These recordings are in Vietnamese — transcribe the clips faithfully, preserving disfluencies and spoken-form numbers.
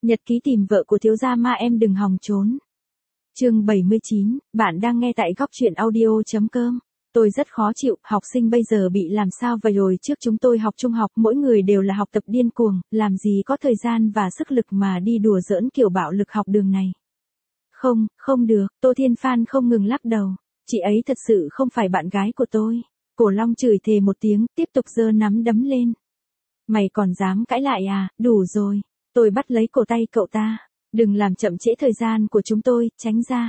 Nhật ký tìm vợ của thiếu gia ma em đừng hòng trốn. Chương bảy mươi chín, bạn đang nghe tại góc truyện audio chấm com. Tôi rất khó chịu, học sinh bây giờ bị làm sao vậy rồi, trước chúng tôi học trung học, mỗi người đều là học tập điên cuồng, làm gì có thời gian và sức lực mà đi đùa giỡn kiểu bạo lực học đường này. Không, không được, Tô Thiên Phan không ngừng lắc đầu, chị ấy thật sự không phải bạn gái của tôi. Cổ Long chửi thề một tiếng, tiếp tục giơ nắm đấm lên. Mày còn dám cãi lại à, đủ rồi. Tôi bắt lấy cổ tay cậu ta, đừng làm chậm trễ thời gian của chúng tôi, tránh ra.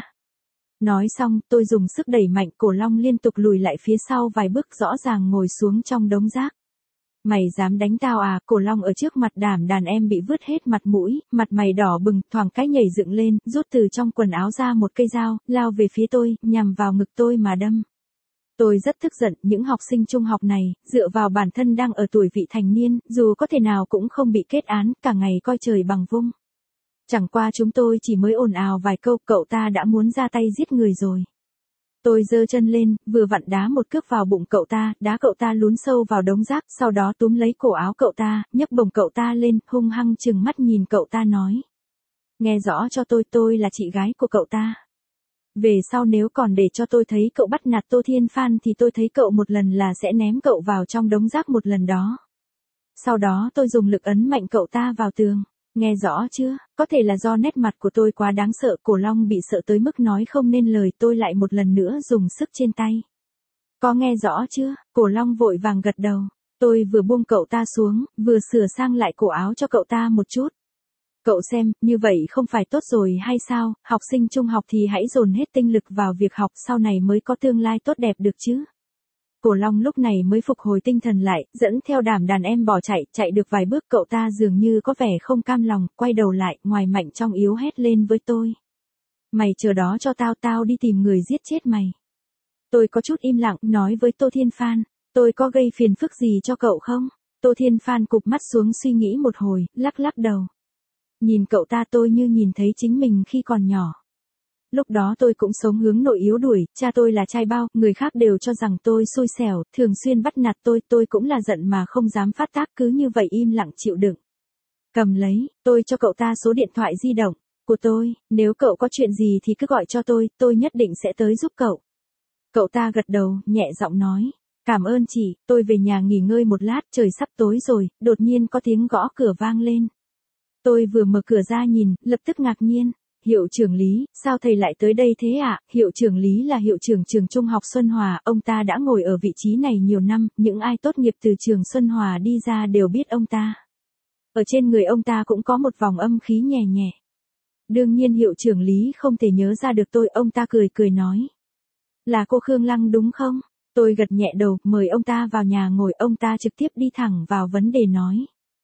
Nói xong, tôi dùng sức đẩy mạnh, Cổ Long liên tục lùi lại phía sau vài bước, rõ ràng ngồi xuống trong đống rác. Mày dám đánh tao à, Cổ Long ở trước mặt đàm đàn em bị vứt hết mặt mũi, mặt mày đỏ bừng, thoáng cái nhảy dựng lên, rút từ trong quần áo ra một cây dao, lao về phía tôi, nhằm vào ngực tôi mà đâm. Tôi rất tức giận, những học sinh trung học này, dựa vào bản thân đang ở tuổi vị thành niên, dù có thể nào cũng không bị kết án, cả ngày coi trời bằng vung. Chẳng qua chúng tôi chỉ mới ồn ào vài câu, cậu ta đã muốn ra tay giết người rồi. Tôi giơ chân lên, vừa vặn đá một cước vào bụng cậu ta, đá cậu ta lún sâu vào đống rác, sau đó túm lấy cổ áo cậu ta, nhấc bổng cậu ta lên, hung hăng trừng mắt nhìn cậu ta nói. Nghe rõ cho tôi, tôi là chị gái của cậu ta. Về sau nếu còn để cho tôi thấy cậu bắt nạt Tô Thiên Phan thì tôi thấy cậu một lần là sẽ ném cậu vào trong đống rác một lần đó. Sau đó tôi dùng lực ấn mạnh cậu ta vào tường. Nghe rõ chưa, có thể là do nét mặt của tôi quá đáng sợ, Cổ Long bị sợ tới mức nói không nên lời, tôi lại một lần nữa dùng sức trên tay. Có nghe rõ chưa, Cổ Long vội vàng gật đầu. Tôi vừa buông cậu ta xuống, vừa sửa sang lại cổ áo cho cậu ta một chút. Cậu xem, như vậy không phải tốt rồi hay sao, học sinh trung học thì hãy dồn hết tinh lực vào việc học, sau này mới có tương lai tốt đẹp được chứ. Cổ Long lúc này mới phục hồi tinh thần lại, dẫn theo đàm đàn em bỏ chạy, chạy được vài bước cậu ta dường như có vẻ không cam lòng, quay đầu lại, ngoài mạnh trong yếu hét lên với tôi. Mày chờ đó cho tao, tao đi tìm người giết chết mày. Tôi có chút im lặng, nói với Tô Thiên Phan, tôi có gây phiền phức gì cho cậu không? Tô Thiên Phan cụp mắt xuống suy nghĩ một hồi, lắc lắc đầu. Nhìn cậu ta tôi như nhìn thấy chính mình khi còn nhỏ. Lúc đó tôi cũng sống hướng nội yếu đuổi, cha tôi là trai bao, người khác đều cho rằng tôi xui xẻo, thường xuyên bắt nạt tôi, tôi cũng là giận mà không dám phát tác, cứ như vậy im lặng chịu đựng. Cầm lấy, tôi cho cậu ta số điện thoại di động của tôi, nếu cậu có chuyện gì thì cứ gọi cho tôi, tôi nhất định sẽ tới giúp cậu. Cậu ta gật đầu, nhẹ giọng nói, cảm ơn chị, tôi về nhà nghỉ ngơi một lát, trời sắp tối rồi, đột nhiên có tiếng gõ cửa vang lên. Tôi vừa mở cửa ra nhìn, lập tức ngạc nhiên. Hiệu trưởng Lý, sao thầy lại tới đây thế ạ? À? Hiệu trưởng Lý là hiệu trưởng trường trung học Xuân Hòa, ông ta đã ngồi ở vị trí này nhiều năm, những ai tốt nghiệp từ trường Xuân Hòa đi ra đều biết ông ta. Ở trên người ông ta cũng có một vòng âm khí nhẹ nhẹ. Đương nhiên hiệu trưởng Lý không thể nhớ ra được tôi, ông ta cười cười nói. Là cô Khương Lăng đúng không? Tôi gật nhẹ đầu, mời ông ta vào nhà ngồi, ông ta trực tiếp đi thẳng vào vấn đề nói.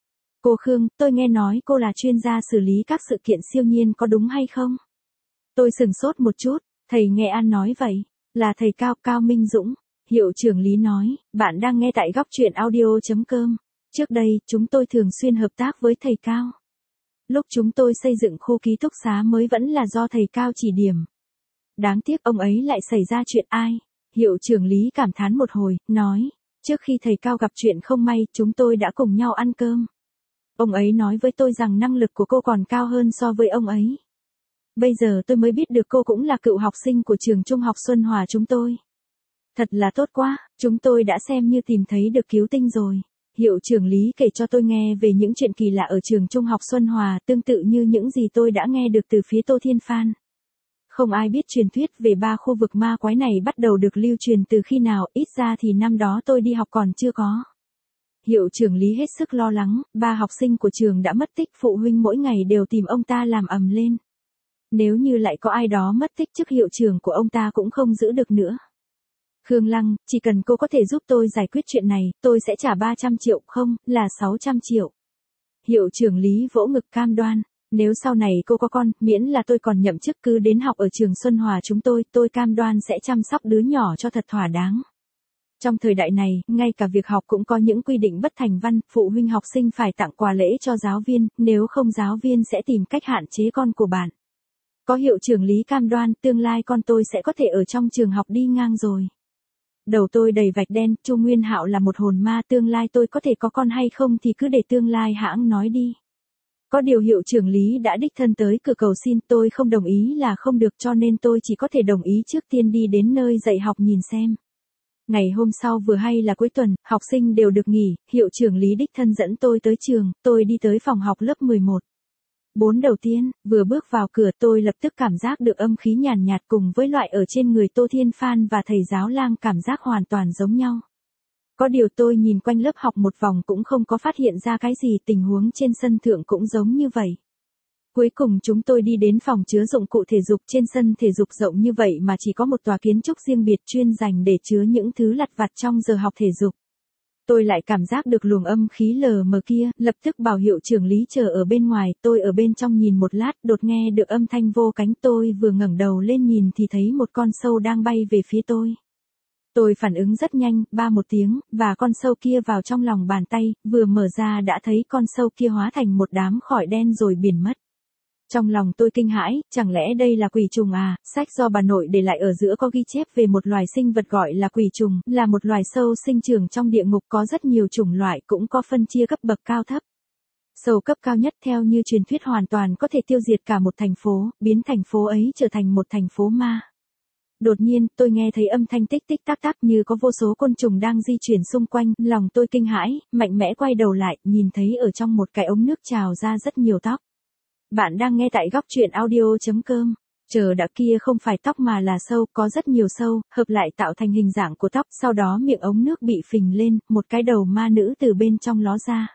Cô Khương, tôi nghe nói cô là chuyên gia xử lý các sự kiện siêu nhiên có đúng hay không? Tôi sừng sốt một chút, thầy nghe An nói vậy, là thầy Cao, Cao Minh Dũng. Hiệu trưởng Lý nói, bạn đang nghe tại góc truyện audio chấm com. Trước đây, chúng tôi thường xuyên hợp tác với thầy Cao. Lúc chúng tôi xây dựng khu ký túc xá mới vẫn là do thầy Cao chỉ điểm. Đáng tiếc ông ấy lại xảy ra chuyện ai? Hiệu trưởng Lý cảm thán một hồi, nói, trước khi thầy Cao gặp chuyện không may, chúng tôi đã cùng nhau ăn cơm. Ông ấy nói với tôi rằng năng lực của cô còn cao hơn so với ông ấy. Bây giờ tôi mới biết được cô cũng là cựu học sinh của trường trung học Xuân Hòa chúng tôi. Thật là tốt quá, chúng tôi đã xem như tìm thấy được cứu tinh rồi. Hiệu trưởng Lý kể cho tôi nghe về những chuyện kỳ lạ ở trường trung học Xuân Hòa, tương tự như những gì tôi đã nghe được từ phía Tô Thiên Phan. Không ai biết truyền thuyết về ba khu vực ma quái này bắt đầu được lưu truyền từ khi nào, ít ra thì năm đó tôi đi học còn chưa có. Hiệu trưởng Lý hết sức lo lắng, ba học sinh của trường đã mất tích, phụ huynh mỗi ngày đều tìm ông ta làm ầm lên. Nếu như lại có ai đó mất tích, chức hiệu trưởng của ông ta cũng không giữ được nữa. Khương Lăng, chỉ cần cô có thể giúp tôi giải quyết chuyện này, tôi sẽ trả ba trăm triệu, không, là sáu trăm triệu. Hiệu trưởng Lý vỗ ngực cam đoan, nếu sau này cô có con, miễn là tôi còn nhậm chức cứ đến học ở trường Xuân Hòa chúng tôi, tôi cam đoan sẽ chăm sóc đứa nhỏ cho thật thỏa đáng. Trong thời đại này, ngay cả việc học cũng có những quy định bất thành văn, phụ huynh học sinh phải tặng quà lễ cho giáo viên, nếu không giáo viên sẽ tìm cách hạn chế con của bạn. Có hiệu trưởng Lý cam đoan, tương lai con tôi sẽ có thể ở trong trường học đi ngang rồi. Đầu tôi đầy vạch đen, Chu Nguyên Hạo là một hồn ma, tương lai tôi có thể có con hay không thì cứ để tương lai hãng nói đi. Có điều hiệu trưởng Lý đã đích thân tới cửa cầu xin, tôi không đồng ý là không được, cho nên tôi chỉ có thể đồng ý trước tiên đi đến nơi dạy học nhìn xem. Ngày hôm sau vừa hay là cuối tuần, học sinh đều được nghỉ, hiệu trưởng Lý đích thân dẫn tôi tới trường, tôi đi tới phòng học lớp mười một. Bốn đầu tiên, vừa bước vào cửa tôi lập tức cảm giác được âm khí nhàn nhạt cùng với loại ở trên người Tô Thiên Phan và thầy giáo Lang cảm giác hoàn toàn giống nhau. Có điều tôi nhìn quanh lớp học một vòng cũng không có phát hiện ra cái gì, tình huống trên sân thượng cũng giống như vậy. Cuối cùng chúng tôi đi đến phòng chứa dụng cụ thể dục, trên sân thể dục rộng như vậy mà chỉ có một tòa kiến trúc riêng biệt chuyên dành để chứa những thứ lặt vặt trong giờ học thể dục. Tôi lại cảm giác được luồng âm khí lờ mờ kia, lập tức bảo hiệu trưởng Lý chờ ở bên ngoài, tôi ở bên trong nhìn một lát, đột nghe được âm thanh vô cánh, tôi vừa ngẩng đầu lên nhìn thì thấy một con sâu đang bay về phía tôi. Tôi phản ứng rất nhanh, ba một tiếng, và con sâu kia vào trong lòng bàn tay, vừa mở ra đã thấy con sâu kia hóa thành một đám khói đen rồi biến mất. Trong lòng tôi kinh hãi, chẳng lẽ đây là quỷ trùng à? Sách do bà nội để lại ở giữa có ghi chép về một loài sinh vật gọi là quỷ trùng, là một loài sâu sinh trưởng trong địa ngục, có rất nhiều chủng loại, cũng có phân chia cấp bậc cao thấp. Sâu cấp cao nhất theo như truyền thuyết hoàn toàn có thể tiêu diệt cả một thành phố, biến thành phố ấy trở thành một thành phố ma. Đột nhiên, tôi nghe thấy âm thanh tích tích tắc tắc như có vô số côn trùng đang di chuyển xung quanh, lòng tôi kinh hãi, mạnh mẽ quay đầu lại, nhìn thấy ở trong một cái ống nước trào ra rất nhiều tóc. Bạn đang nghe tại góc truyện audio chấm com. Chờ đã, kia không phải tóc mà là sâu, có rất nhiều sâu, hợp lại tạo thành hình dạng của tóc, sau đó miệng ống nước bị phình lên, một cái đầu ma nữ từ bên trong ló ra.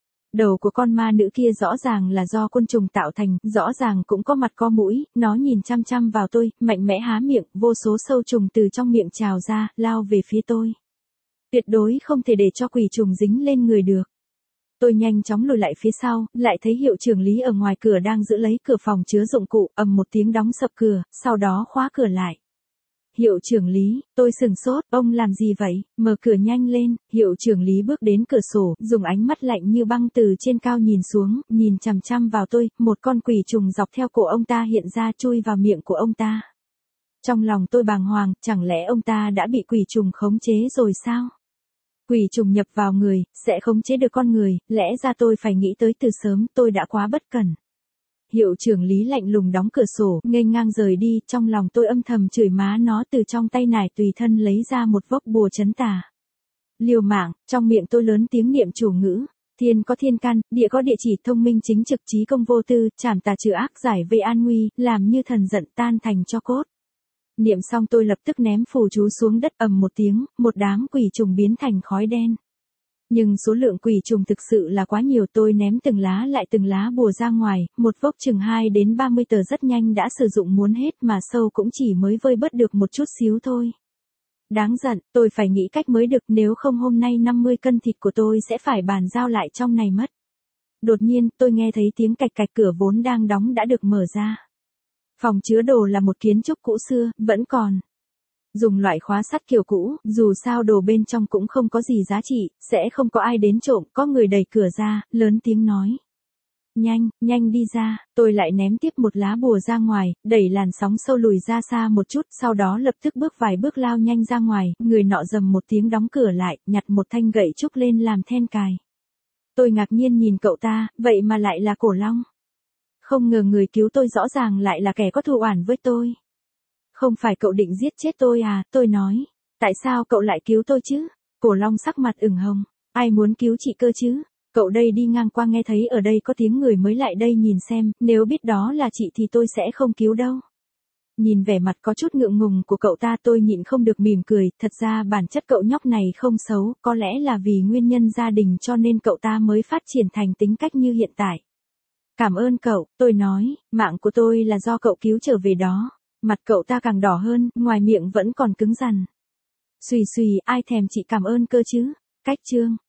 Đầu của con ma nữ kia rõ ràng là do côn trùng tạo thành, rõ ràng cũng có mặt có mũi, nó nhìn chăm chăm vào tôi, mạnh mẽ há miệng, vô số sâu trùng từ trong miệng trào ra, lao về phía tôi. Tuyệt đối không thể để cho quỷ trùng dính lên người được. Tôi nhanh chóng lùi lại phía sau, lại thấy hiệu trưởng Lý ở ngoài cửa đang giữ lấy cửa phòng chứa dụng cụ, ầm một tiếng đóng sập cửa, sau đó khóa cửa lại. Hiệu trưởng Lý, tôi sửng sốt, ông làm gì vậy, mở cửa nhanh lên, hiệu trưởng Lý bước đến cửa sổ, dùng ánh mắt lạnh như băng từ trên cao nhìn xuống, nhìn chằm chằm vào tôi, một con quỷ trùng dọc theo cổ ông ta hiện ra chui vào miệng của ông ta. Trong lòng tôi bàng hoàng, chẳng lẽ ông ta đã bị quỷ trùng khống chế rồi sao? Quỷ trùng nhập vào người, sẽ khống chế được con người, lẽ ra tôi phải nghĩ tới từ sớm, tôi đã quá bất cẩn. Hiệu trưởng Lý lạnh lùng đóng cửa sổ, nghênh ngang rời đi, trong lòng tôi âm thầm chửi má nó, từ trong tay nải tùy thân lấy ra một vốc bùa trấn tà. Liều mạng, trong miệng tôi lớn tiếng niệm chủ ngữ, thiên có thiên căn, địa có địa chỉ, thông minh chính trực, trí công vô tư, trảm tà trừ ác, giải vây an nguy, làm như thần giận tan thành tro cốt. Niệm xong tôi lập tức ném phù chú xuống đất, ầm một tiếng, một đám quỷ trùng biến thành khói đen. Nhưng số lượng quỷ trùng thực sự là quá nhiều, tôi ném từng lá lại từng lá bùa ra ngoài, một vốc chừng hai đến ba mươi tờ rất nhanh đã sử dụng muốn hết mà sâu cũng chỉ mới vơi bớt được một chút xíu thôi. Đáng giận, tôi phải nghĩ cách mới được, nếu không hôm nay năm mươi cân thịt của tôi sẽ phải bàn giao lại trong này mất. Đột nhiên, tôi nghe thấy tiếng cạch cạch, cửa vốn đang đóng đã được mở ra. Phòng chứa đồ là một kiến trúc cũ xưa, vẫn còn dùng loại khóa sắt kiểu cũ, dù sao đồ bên trong cũng không có gì giá trị, sẽ không có ai đến trộm, có người đẩy cửa ra, lớn tiếng nói. Nhanh, nhanh đi ra, tôi lại ném tiếp một lá bùa ra ngoài, đẩy làn sóng sâu lùi ra xa một chút, sau đó lập tức bước vài bước lao nhanh ra ngoài, người nọ rầm một tiếng đóng cửa lại, nhặt một thanh gậy trúc lên làm then cài. Tôi ngạc nhiên nhìn cậu ta, vậy mà lại là Cổ Long. Không ngờ người cứu tôi rõ ràng lại là kẻ có thù oán với tôi. Không phải cậu định giết chết tôi à, tôi nói. Tại sao cậu lại cứu tôi chứ? Cổ Long sắc mặt ửng hồng. Ai muốn cứu chị cơ chứ? Cậu đây đi ngang qua nghe thấy ở đây có tiếng người mới lại đây nhìn xem, nếu biết đó là chị thì tôi sẽ không cứu đâu. Nhìn vẻ mặt có chút ngượng ngùng của cậu ta tôi nhịn không được mỉm cười, thật ra bản chất cậu nhóc này không xấu, có lẽ là vì nguyên nhân gia đình cho nên cậu ta mới phát triển thành tính cách như hiện tại. Cảm ơn cậu, tôi nói, mạng của tôi là do cậu cứu trở về đó. Mặt cậu ta càng đỏ hơn, ngoài miệng vẫn còn cứng rắn. Xùy xùy, ai thèm chị cảm ơn cơ chứ? Cách chương.